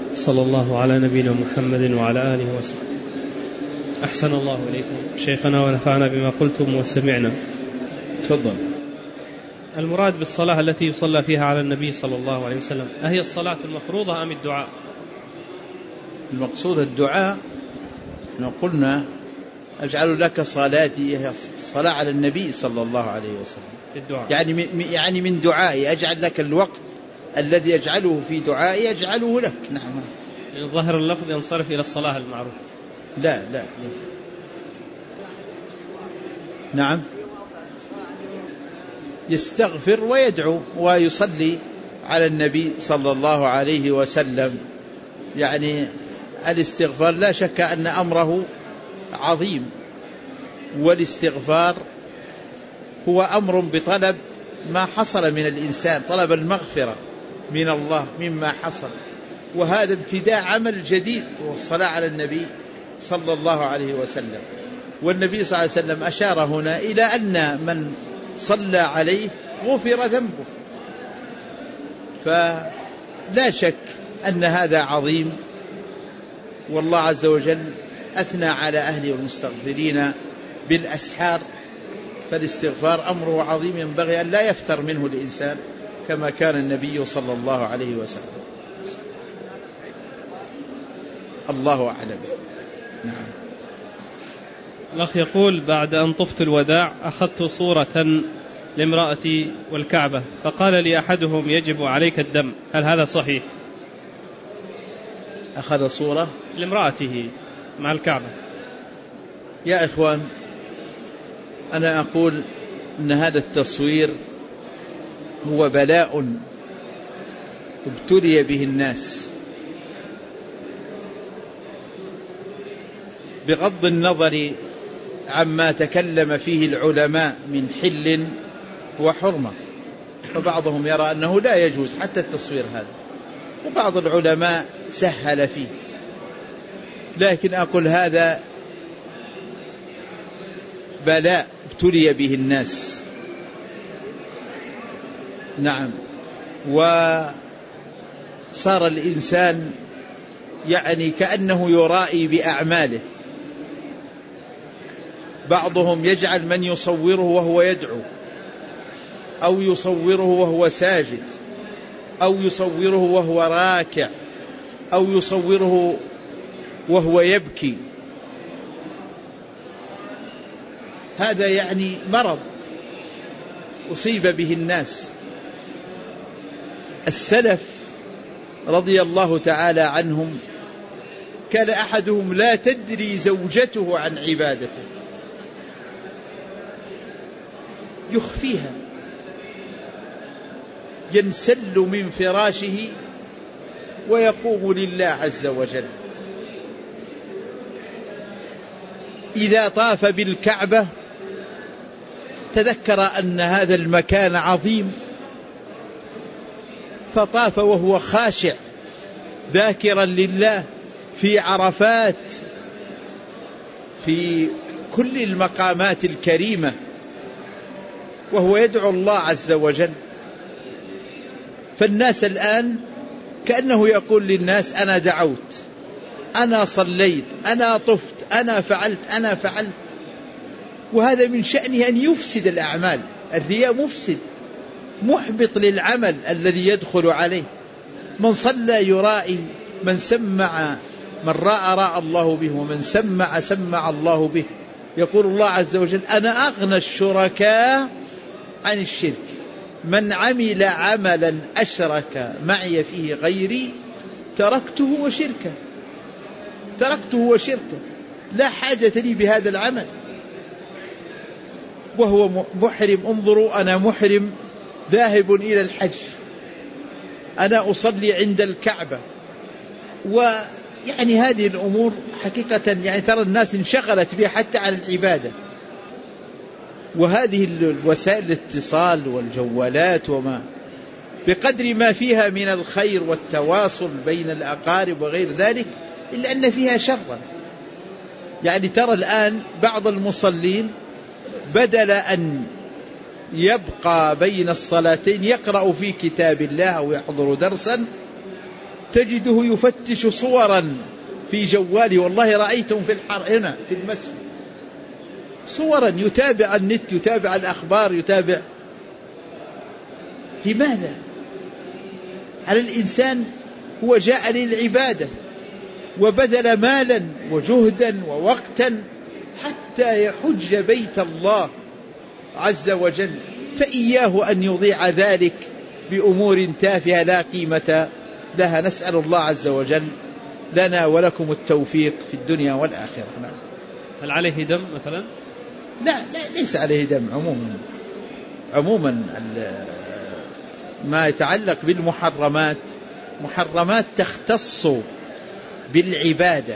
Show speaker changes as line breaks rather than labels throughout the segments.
صلى الله على نبينا محمد وعلى آله وصحبه. أحسن الله إليكم شيخنا ونفعنا بما قلتم وسمعنا.
تفضل.
المراد بالصلاة التي يصلى فيها على النبي صلى الله عليه وسلم أهي الصلاة المفروضة أم الدعاء؟
المقصود الدعاء. قلنا أجعل لك صلاتي الصلاة على النبي صلى الله عليه وسلم
في الدعاء،
يعني من دعائي أجعل لك الوقت الذي يجعله في دعائي يجعله لك. نعم.
ظاهر اللفظ ينصرف إلى الصلاة المعروفة.
لا. نعم، يستغفر ويدعو ويصلي على النبي صلى الله عليه وسلم. يعني الاستغفار لا شك أن أمره عظيم، والاستغفار هو أمر بطلب ما حصل من الإنسان، طلب المغفرة من الله مما حصل، وهذا ابتداء عمل جديد والصلاة على النبي صلى الله عليه وسلم. والنبي صلى الله عليه وسلم أشار هنا إلى أن من صلى عليه غفر ذنبه، فلا شك أن هذا عظيم. والله عز وجل أثنى على أهل المستغفرين بالأسحار، فالاستغفار أمره عظيم ينبغي أن لا يفتر منه الإنسان كما كان النبي صلى الله عليه وسلم. الله أعلم. نعم.
الأخ يقول: بعد أن طفت الوداع أخذت صورة لامرأتي والكعبة، فقال لي أحدهم: يجب عليك الدم، هل هذا صحيح؟
أخذ صورة
لامرأته مع الكعبة.
يا إخوان، أنا أقول أن هذا التصوير هو بلاء ابتلي به الناس، بغض النظر عما تكلم فيه العلماء من حل وحرمة. فبعضهم يرى أنه لا يجوز حتى التصوير هذا، وبعض العلماء سهل فيه، لكن أقول هذا بلاء ابتلي به الناس. نعم. وصار الإنسان يعني كأنه يرائي بأعماله. بعضهم يجعل من يصوره وهو يدعو، أو يصوره وهو ساجد، أو يصوره وهو راكع، أو يصوره وهو يبكي. هذا يعني مرض أصيب به الناس. السلف رضي الله تعالى عنهم كان أحدهم لا تدري زوجته عن عبادته، يخفيها، ينسل من فراشه ويقوم لله عز وجل. إذا طاف بالكعبة تذكر أن هذا المكان عظيم، فطاف وهو خاشع ذاكرا لله في عرفات، في كل المقامات الكريمة، وهو يدعو الله عز وجل. فالناس الآن كأنه يقول للناس: أنا دعوت، أنا صليت، أنا طفت، أنا فعلت. وهذا من شأنه أن يفسد الأعمال. الرياء مفسد محبط للعمل الذي يدخل عليه. من صلى يرائي، من سمع، من رأى الله به، ومن سمع الله به. يقول الله عز وجل: أنا أغنى الشركاء عن الشرك، من عمل عملا أشرك معي فيه غيري تركته وشركه، لا حاجة لي بهذا العمل. وهو محرم. انظروا، أنا محرم ذاهب إلى الحج، أنا أصلي عند الكعبة. ويعني هذه الأمور حقيقة يعني ترى الناس انشغلت بها حتى عن العبادة. وهذه الوسائل الاتصال والجوالات وما بقدر ما فيها من الخير والتواصل بين الأقارب وغير ذلك، إلا أن فيها شرا. يعني ترى الآن بعض المصلين بدل أن يبقى بين الصلاتين يقرأ في كتاب الله أو يحضر درسا، تجده يفتش صورا في جواله، والله رأيتهم في الحر هنا في المسجد صورا، يتابع النت، يتابع الأخبار، يتابع. لماذا؟ على الإنسان هو جاء للعبادة وبذل مالا وجهدا ووقتا حتى يحج بيت الله عز وجل، فإياه أن يضيع ذلك بأمور تافهة لا قيمة لها. نسأل الله عز وجل لنا ولكم التوفيق في الدنيا والآخرة.
هل عليه دم مثلا؟
لا ليس عليه دم. عموما ما يتعلق بالمحرمات، محرمات تختص بالعبادة،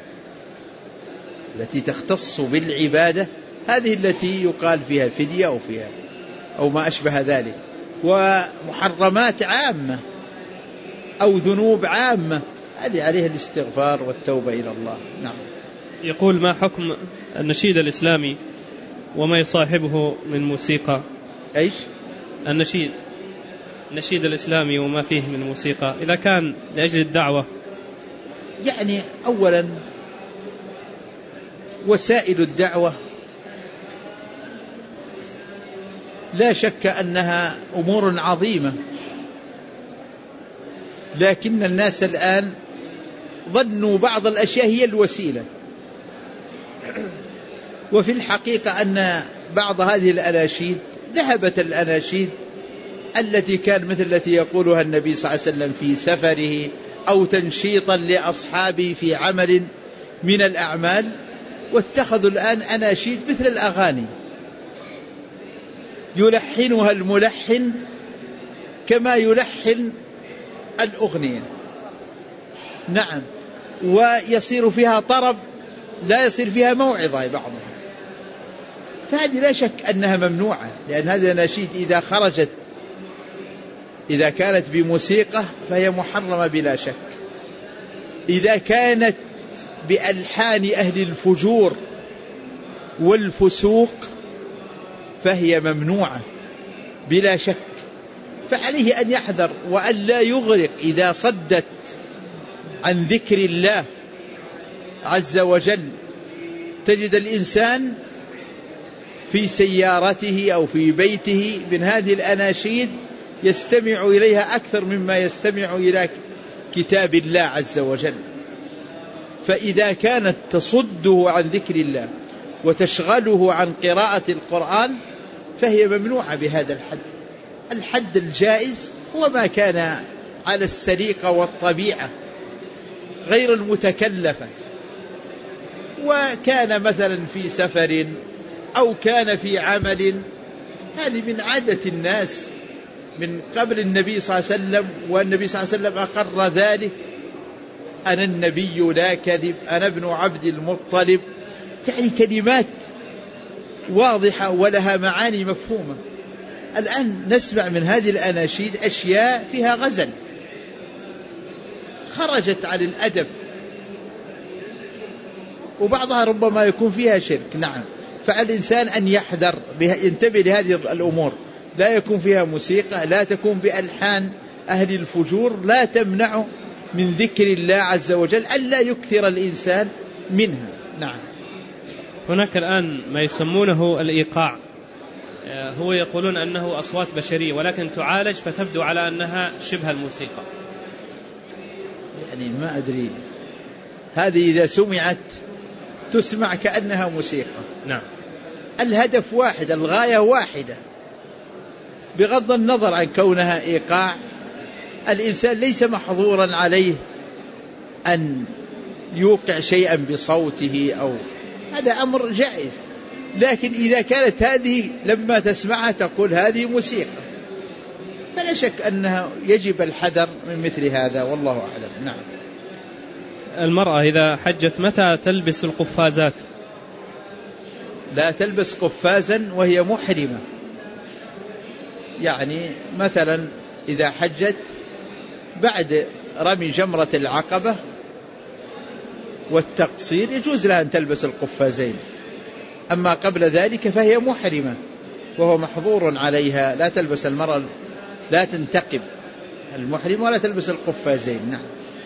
التي تختص بالعبادة هذه التي يقال فيها الفدية أو فيها أو ما أشبه ذلك. ومحرمات عامة أو ذنوب عامة هذه عليها الاستغفار والتوبة إلى الله. نعم.
يقول: ما حكم النشيد الإسلامي وما يصاحبه من موسيقى؟
إيش؟ النشيد
الإسلامي وما فيه من موسيقى إذا كان لأجل الدعوة.
يعني أولا وسائل الدعوة لا شك أنها أمور عظيمة، لكن الناس الآن ظنوا بعض الأشياء هي الوسيلة، وفي الحقيقة أن بعض هذه الأناشيد ذهبت الأناشيد التي كان مثل التي يقولها النبي صلى الله عليه وسلم في سفره أو تنشيطا لأصحابه في عمل من الأعمال، واتخذوا الآن أناشيد مثل الأغاني يلحنها الملحن كما يلحن الأغنية. نعم. ويصير فيها طرب لا يصير فيها موعظة بعضها، فهذه لا شك أنها ممنوعة، لأن هذه الأناشيد إذا خرجت إذا كانت بموسيقى فهي محرمة بلا شك. إذا كانت بألحان أهل الفجور والفسوق فهي ممنوعة بلا شك. فعليه أن يحذر وأن لا يغرق إذا صدت عن ذكر الله عز وجل. تجد الإنسان في سيارته أو في بيته من هذه الأناشيد يستمع إليها أكثر مما يستمع إلى كتاب الله عز وجل. فإذا كانت تصده عن ذكر الله وتشغله عن قراءة القرآن فهي ممنوعة بهذا الحد. الحد الجائز هو ما كان على السليقة والطبيعة غير المتكلفة، وكان مثلا في سفر أو كان في عمل، هذه من عادة الناس من قبل النبي صلى الله عليه وسلم، والنبي صلى الله عليه وسلم أقر ذلك: أنا النبي لا كذب، أنا ابن عبد المطلب. يعني كلمات واضحة ولها معاني مفهومة. الآن نسمع من هذه الأناشيد أشياء فيها غزل خرجت عن الأدب، وبعضها ربما يكون فيها شرك. نعم. فالإنسان أن يحذر ينتبه لهذه الأمور، لا يكون فيها موسيقى، لا تكون بألحان أهل الفجور، لا تمنع من ذكر الله عز وجل، ألا يكثر الإنسان منها. نعم.
هناك الآن ما يسمونه الإيقاع، هو يقولون أنه أصوات بشرية ولكن تعالج فتبدو على أنها شبه الموسيقى.
يعني ما أدري، هذه إذا سمعت تسمع كأنها موسيقى.
نعم.
الهدف واحد، الغاية واحدة، بغض النظر عن كونها إيقاع. الإنسان ليس محظورا عليه أن يوقع شيئا بصوته، أو هذا أمر جائز، لكن إذا كانت هذه لما تسمعها تقول هذه موسيقى فلا شك أنها يجب الحذر من مثل هذا، والله أعلم. نعم.
المرأة إذا حجت متى تلبس القفازات؟
لا تلبس قفازا وهي محرمة. يعني مثلا إذا حجت بعد رمي جمرة العقبة والتقصير يجوز لها أن تلبس القفازين، أما قبل ذلك فهي محرمة وهو محظور عليها. لا تلبس المرأة، لا تنتقب المحرم ولا تلبس القفازين. نعم.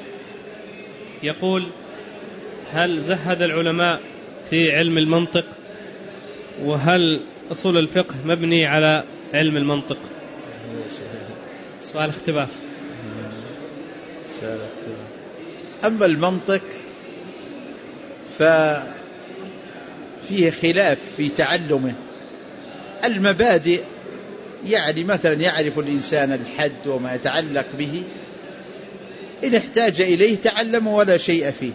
يقول: هل زهد العلماء في علم المنطق؟ وهل أصول الفقه مبني على علم المنطق؟ سؤال اختبار.
أما المنطق ففيه خلاف في تعلمه. المبادئ يعني مثلا يعرف الإنسان الحد وما يتعلق به، إن احتاج إليه تعلم ولا شيء فيه،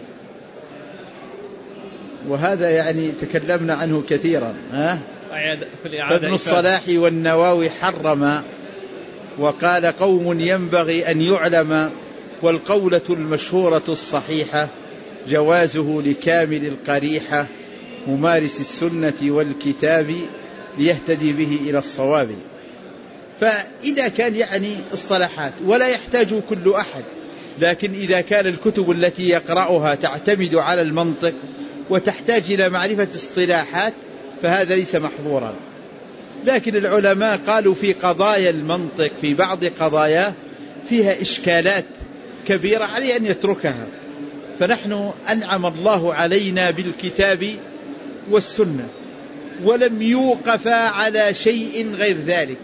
وهذا يعني تكلمنا عنه كثيرا. فابن الصلاح والنواوي حرم وقال: قوم ينبغي أن يعلم، والقولة المشهورة الصحيحة جوازه لكامل القريحة ممارس السنة والكتاب ليهتدي به إلى الصواب. فإذا كان يعني اصطلاحات ولا يحتاج كل أحد، لكن إذا كان الكتب التي يقرأها تعتمد على المنطق وتحتاج إلى معرفة اصطلاحات فهذا ليس محظورا. لكن العلماء قالوا في قضايا المنطق، في بعض قضاياه فيها إشكالات كبيرة عليه أن يتركها. فنحن أنعم الله علينا بالكتاب والسنة ولم يوقفا على شيء غير ذلك.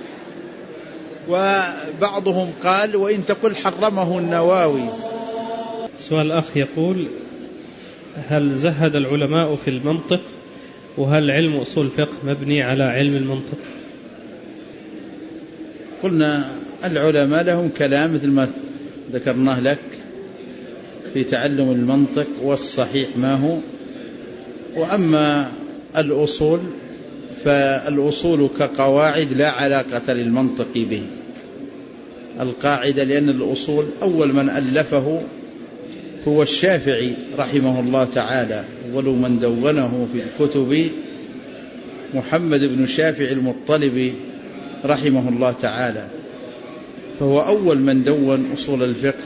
وبعضهم قال: وإن تقل حرمه النواوي.
سؤال الأخ يقول: هل زهد العلماء في المنطق؟ وهل علم أصول الفقه مبني على علم المنطق؟
قلنا العلماء لهم كلام مثل ما ذكرناه لك في تعلم المنطق، والصحيح ما هو. وأما الأصول فالأصول كقواعد لا علاقة للمنطق به. القاعدة لأن الأصول أول من ألفه هو الشافعي رحمه الله تعالى، ولو من دونه في الكتب محمد بن شافع المطلبي رحمه الله تعالى، فهو أول من دون أصول الفقه،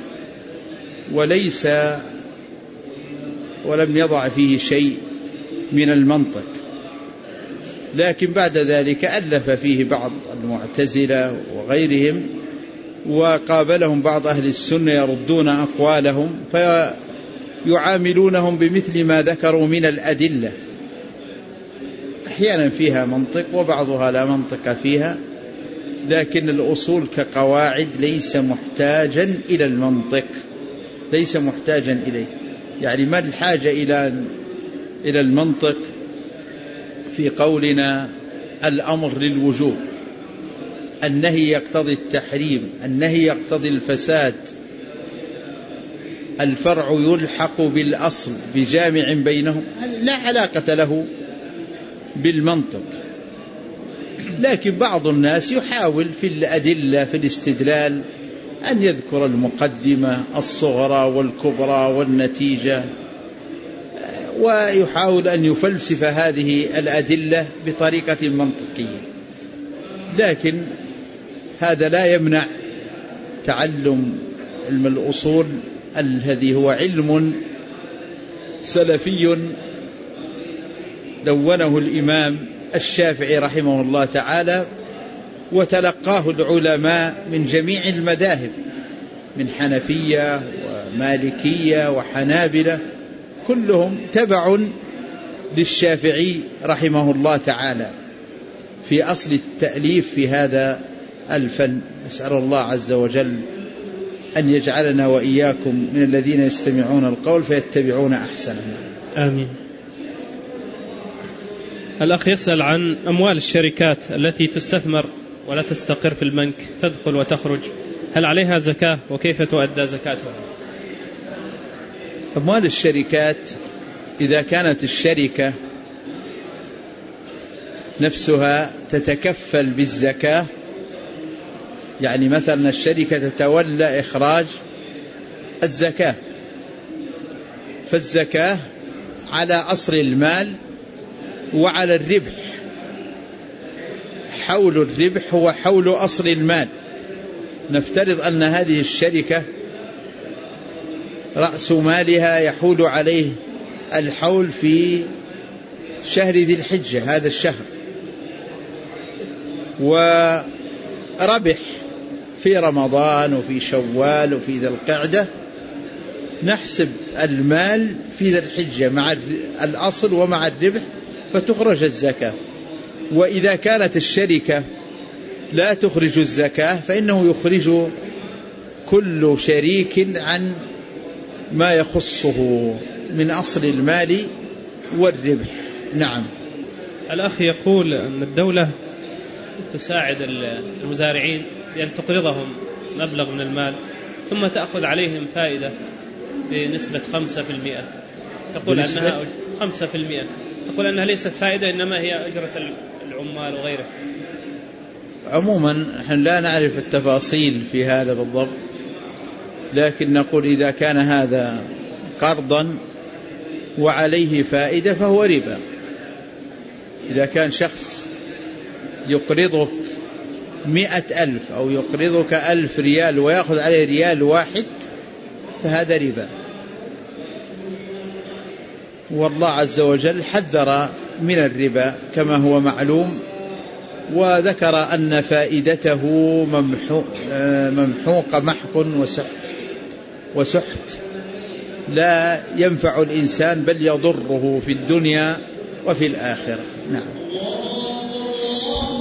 ولم يضع فيه شيء من المنطق. لكن بعد ذلك ألف فيه بعض المعتزلة وغيرهم، وقابلهم بعض أهل السنة يردون أقوالهم فيعاملونهم بمثل ما ذكروا من الأدلة، أحيانا فيها منطق وبعضها لا منطق فيها. لكن الأصول كقواعد ليس محتاجا إلى المنطق، ليس محتاجا إليه. يعني ما الحاجة إلى المنطق في قولنا الأمر للوجوب، النهي يقتضي التحريم، النهي يقتضي الفساد، الفرع يلحق بالأصل بجامع بينهم، لا علاقة له بالمنطق. لكن بعض الناس يحاول في الأدلة في الاستدلال أن يذكر المقدمة الصغرى والكبرى والنتيجة، ويحاول أن يفلسف هذه الأدلة بطريقة منطقية. لكن هذا لا يمنع تعلم علم الأصول الذي هو علم سلفي دونه الإمام الشافعي رحمه الله تعالى، وتلقاه العلماء من جميع المذاهب، من حنفية ومالكية وحنابلة، كلهم تبع للشافعي رحمه الله تعالى في أصل التأليف في هذا الفن. نسأل الله عز وجل أن يجعلنا وإياكم من الذين يستمعون القول فيتبعون أحسنه.
آمين. الأخ يسأل عن أموال الشركات التي تستثمر ولا تستقر في البنك، تدخل وتخرج، هل عليها زكاة وكيف تؤدى زكاتها؟
أموال الشركات إذا كانت الشركة نفسها تتكفل بالزكاة، يعني مثلا الشركة تتولى إخراج الزكاة، فالزكاة على أصل المال وعلى الربح. حول الربح هو حول أصل المال. نفترض أن هذه الشركة رأس مالها يحول عليه الحول في شهر ذي الحجة، هذا الشهر، وربح في رمضان وفي شوال وفي ذي القعدة نحسب المال في ذي الحجة مع الأصل ومع الربح فتخرج الزكاة. وإذا كانت الشركة لا تخرج الزكاة فإنه يخرج كل شريك عن ما يخصه من أصل المال والربح. نعم.
الأخ يقول أن الدولة تساعد المزارعين بأن تقرضهم مبلغ من المال ثم تأخذ عليهم فائدة بنسبة 5%. تقول أنها 5%. تقول أنها ليست فائدة إنما هي أجرة العمال وغيره.
عموما نحن لا نعرف التفاصيل في هذا بالضبط، لكن نقول إذا كان هذا قرضا وعليه فائدة فهو ربا. إذا كان شخص يقرضك 100,000 أو يقرضك 1000 ريال ويأخذ عليه ريال واحد فهذا ربا. والله عز وجل حذر من الربا كما هو معلوم، وذكر أن فائدته ممحوقة محق وسحت لا ينفع الإنسان بل يضره في الدنيا وفي الآخرة. نعم.